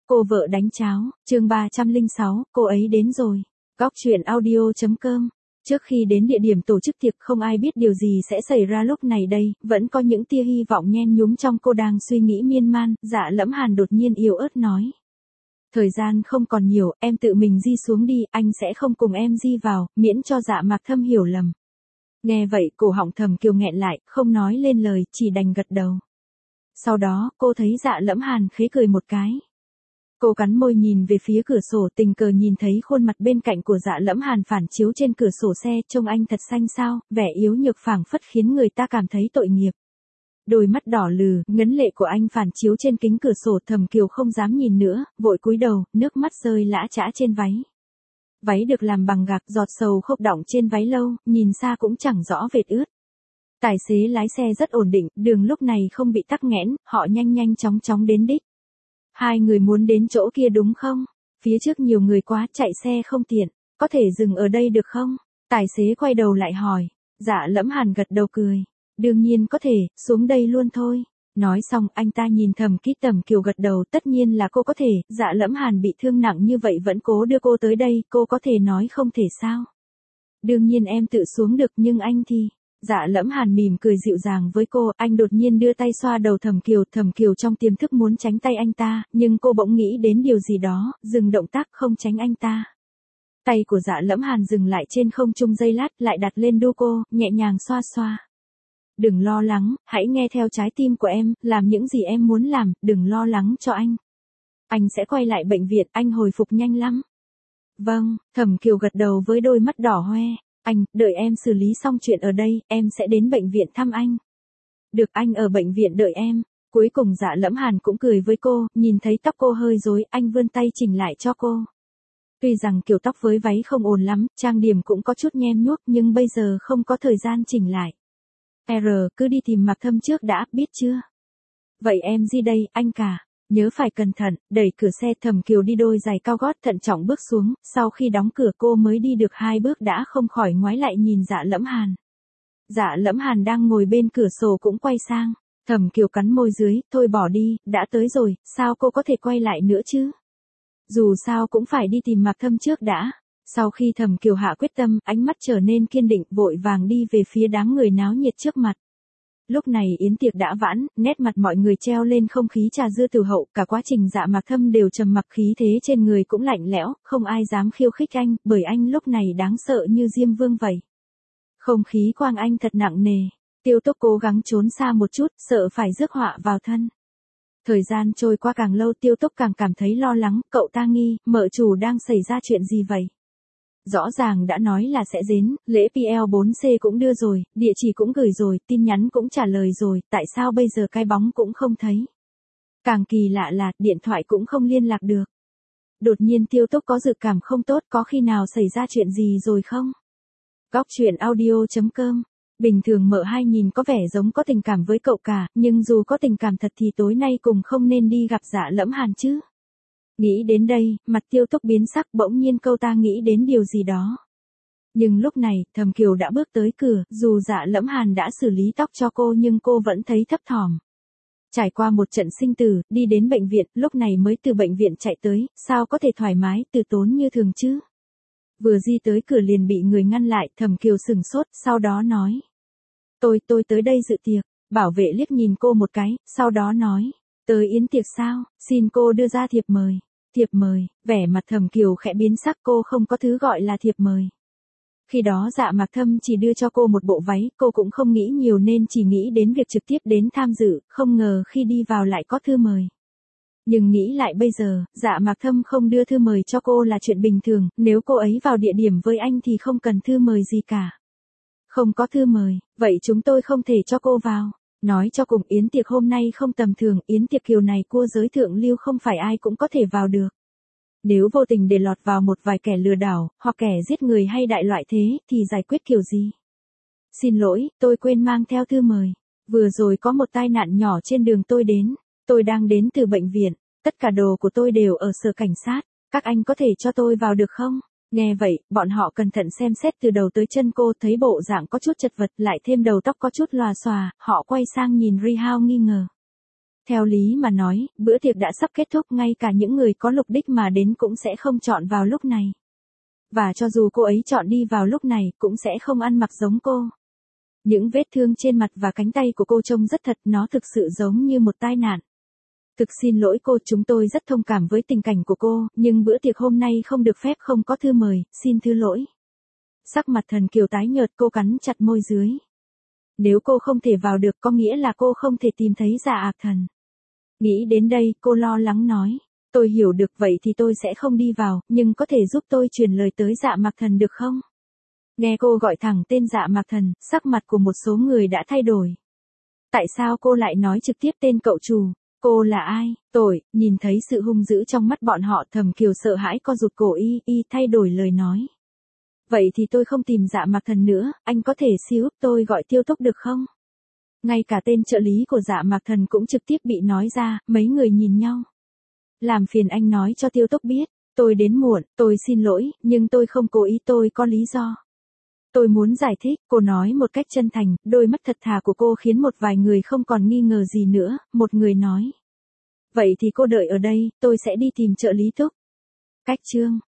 Cô vợ đánh cháo, chương 306, cô ấy đến rồi. Góc truyện audio.com. Trước khi đến địa điểm tổ chức tiệc không ai biết điều gì sẽ xảy ra lúc này đây, vẫn có những tia hy vọng nhen nhúm trong cô đang suy nghĩ miên man, Dạ Lẫm Hàn đột nhiên yếu ớt nói. Thời gian không còn nhiều, em tự mình di xuống đi, anh sẽ không cùng em di vào, miễn cho Dạ Mạc Thâm hiểu lầm. Nghe vậy cổ họng Thẩm Kiều nghẹn lại, không nói lên lời, chỉ đành gật đầu. Sau đó, cô thấy Dạ Lẫm Hàn khẽ cười một cái. Cô cắn môi nhìn về phía cửa sổ, tình cờ nhìn thấy khuôn mặt bên cạnh của Dạ Lẫm Hàn phản chiếu trên cửa sổ xe, trông anh thật xanh xao, vẻ yếu nhược phảng phất khiến người ta cảm thấy tội nghiệp. Đôi mắt đỏ lừ, ngấn lệ của anh phản chiếu trên kính cửa sổ, Thẩm Kiều không dám nhìn nữa, vội cúi đầu, nước mắt rơi lã chã trên váy. Váy được làm bằng gạc, giọt sầu khốc đọng trên váy lâu, nhìn xa cũng chẳng rõ vệt ướt. Tài xế lái xe rất ổn định, đường lúc này không bị tắc nghẽn, họ nhanh nhanh chóng chóng đến đích. Hai người muốn đến chỗ kia đúng không? Phía trước nhiều người quá, chạy xe không tiện, có thể dừng ở đây được không? Tài xế quay đầu lại hỏi. Dạ Lẫm Hàn gật đầu cười. Đương nhiên có thể, xuống đây luôn thôi. Nói xong anh ta nhìn Thẩm Kiều gật đầu, tất nhiên là cô có thể, Dạ Lẫm Hàn bị thương nặng như vậy vẫn cố đưa cô tới đây, cô có thể nói không thể sao? Đương nhiên em tự xuống được, nhưng anh thì... Dạ Lẫm Hàn mỉm cười dịu dàng với cô, anh đột nhiên đưa tay xoa đầu Thẩm Kiều trong tiềm thức muốn tránh tay anh ta, nhưng cô bỗng nghĩ đến điều gì đó, dừng động tác không tránh anh ta. Tay của Dạ Lẫm Hàn dừng lại trên không trung giây lát, lại đặt lên đu cô, nhẹ nhàng xoa xoa. Đừng lo lắng, hãy nghe theo trái tim của em, làm những gì em muốn làm, đừng lo lắng cho anh. Anh sẽ quay lại bệnh viện, anh hồi phục nhanh lắm. Vâng, Thẩm Kiều gật đầu với đôi mắt đỏ hoe. Anh, đợi em xử lý xong chuyện ở đây, em sẽ đến bệnh viện thăm anh. Được, anh ở bệnh viện đợi em. Cuối cùng Dạ Lẫm Hàn cũng cười với cô, nhìn thấy tóc cô hơi rối, anh vươn tay chỉnh lại cho cô. Tuy rằng kiểu tóc với váy không ổn lắm, trang điểm cũng có chút nhem nhuốc, nhưng bây giờ không có thời gian chỉnh lại. Cứ đi tìm Mạc Thâm trước đã, biết chưa? Vậy em đi đây, anh cả. Nhớ phải cẩn thận, đẩy cửa xe. Thẩm Kiều đi đôi giày cao gót thận trọng bước xuống, sau khi đóng cửa cô mới đi được 2 bước đã không khỏi ngoái lại nhìn Dạ Lẫm Hàn. Dạ Lẫm Hàn đang ngồi bên cửa sổ cũng quay sang, Thẩm Kiều cắn môi dưới, thôi bỏ đi, đã tới rồi, sao cô có thể quay lại nữa chứ? Dù sao cũng phải đi tìm Mạc Thâm trước đã. Sau khi Thẩm Kiều hạ quyết tâm, ánh mắt trở nên kiên định, vội vàng đi về phía đám người náo nhiệt trước mặt. Lúc này yến tiệc đã vãn, nét mặt mọi người treo lên không khí trà dư từ hậu, cả quá trình Dạ Mạc Thâm đều trầm mặc, khí thế trên người cũng lạnh lẽo, không ai dám khiêu khích anh, bởi anh lúc này đáng sợ như Diêm Vương vậy. Không khí quanh anh thật nặng nề, Tiêu Túc cố gắng trốn xa một chút, sợ phải rước họa vào thân. Thời gian trôi qua càng lâu Tiêu Túc càng cảm thấy lo lắng, cậu ta nghi, mợ chủ đang xảy ra chuyện gì vậy? Rõ ràng đã nói là sẽ đến, lễ PL4C cũng đưa rồi, địa chỉ cũng gửi rồi, tin nhắn cũng trả lời rồi, tại sao bây giờ cái bóng cũng không thấy? Càng kỳ lạ là, điện thoại cũng không liên lạc được. Đột nhiên Tiêu Túc có dự cảm không tốt, có khi nào xảy ra chuyện gì rồi không? Góc truyện audio.com. Bình thường mợ hai nhìn có vẻ giống có tình cảm với cậu cả, nhưng dù có tình cảm thật thì tối nay cùng không nên đi gặp Dạ Lẫm Hàn chứ. Nghĩ đến đây, mặt Tiêu Túc biến sắc, bỗng nhiên câu ta nghĩ đến điều gì đó. Nhưng lúc này, Thẩm Kiều đã bước tới cửa, dù Dạ Lẫm Hàn đã xử lý tóc cho cô nhưng cô vẫn thấy thấp thỏm. Trải qua một trận sinh tử, đi đến bệnh viện, lúc này mới từ bệnh viện chạy tới, sao có thể thoải mái, từ tốn như thường chứ? Vừa di tới cửa liền bị người ngăn lại, Thẩm Kiều sừng sốt, sau đó nói. Tôi tới đây dự tiệc, bảo vệ liếc nhìn cô một cái, sau đó nói. Tới yến tiệc sao, xin cô đưa ra thiệp mời. Thiệp mời, vẻ mặt Thẩm Kiều khẽ biến sắc, cô không có thứ gọi là thiệp mời. Khi đó Dạ Mạc Thâm chỉ đưa cho cô một bộ váy, cô cũng không nghĩ nhiều nên chỉ nghĩ đến việc trực tiếp đến tham dự, không ngờ khi đi vào lại có thư mời. Nhưng nghĩ lại bây giờ, Dạ Mạc Thâm không đưa thư mời cho cô là chuyện bình thường, nếu cô ấy vào địa điểm với anh thì không cần thư mời gì cả. Không có thư mời, vậy chúng tôi không thể cho cô vào. Nói cho cùng yến tiệc hôm nay không tầm thường, yến tiệc Kiều này cua giới thượng lưu không phải ai cũng có thể vào được. Nếu vô tình để lọt vào một vài kẻ lừa đảo, hoặc kẻ giết người hay đại loại thế, thì giải quyết kiểu gì? Xin lỗi, tôi quên mang theo thư mời. Vừa rồi có một tai nạn nhỏ trên đường tôi đến. Tôi đang đến từ bệnh viện, tất cả đồ của tôi đều ở sở cảnh sát. Các anh có thể cho tôi vào được không? Nghe vậy, bọn họ cẩn thận xem xét từ đầu tới chân cô, thấy bộ dạng có chút chật vật, lại thêm đầu tóc có chút lòa xòa, họ quay sang nhìn Rihao nghi ngờ. Theo lý mà nói, bữa tiệc đã sắp kết thúc, ngay cả những người có mục đích mà đến cũng sẽ không chọn vào lúc này. Và cho dù cô ấy chọn đi vào lúc này, cũng sẽ không ăn mặc giống cô. Những vết thương trên mặt và cánh tay của cô trông rất thật, nó thực sự giống như một tai nạn. Thực xin lỗi cô, chúng tôi rất thông cảm với tình cảnh của cô, nhưng bữa tiệc hôm nay không được phép, không có thư mời, xin thứ lỗi. Sắc mặt Thần Kiều tái nhợt, cô cắn chặt môi dưới. Nếu cô không thể vào được có nghĩa là cô không thể tìm thấy Dạ Mạc Thần. Nghĩ đến đây, cô lo lắng nói. Tôi hiểu được, vậy thì tôi sẽ không đi vào, nhưng có thể giúp tôi truyền lời tới Dạ Mạc Thần được không? Nghe cô gọi thẳng tên Dạ Mạc Thần, sắc mặt của một số người đã thay đổi. Tại sao cô lại nói trực tiếp tên cậu chủ? Cô là ai? Nhìn thấy sự hung dữ trong mắt bọn họ, Thẩm Kiều sợ hãi co rụt cổ, thay đổi lời nói. Vậy thì tôi không tìm Dạ Mạc Thần nữa, anh có thể giúp tôi gọi Tiêu Túc được không? Ngay cả tên trợ lý của Dạ Mạc Thần cũng trực tiếp bị nói ra, mấy người nhìn nhau. Làm phiền anh nói cho Tiêu Túc biết, tôi đến muộn, tôi xin lỗi, nhưng tôi không cố ý, tôi có lý do. Tôi muốn giải thích, cô nói một cách chân thành, đôi mắt thật thà của cô khiến một vài người không còn nghi ngờ gì nữa, một người nói. Vậy thì cô đợi ở đây, tôi sẽ đi tìm trợ lý Túc. Cách chương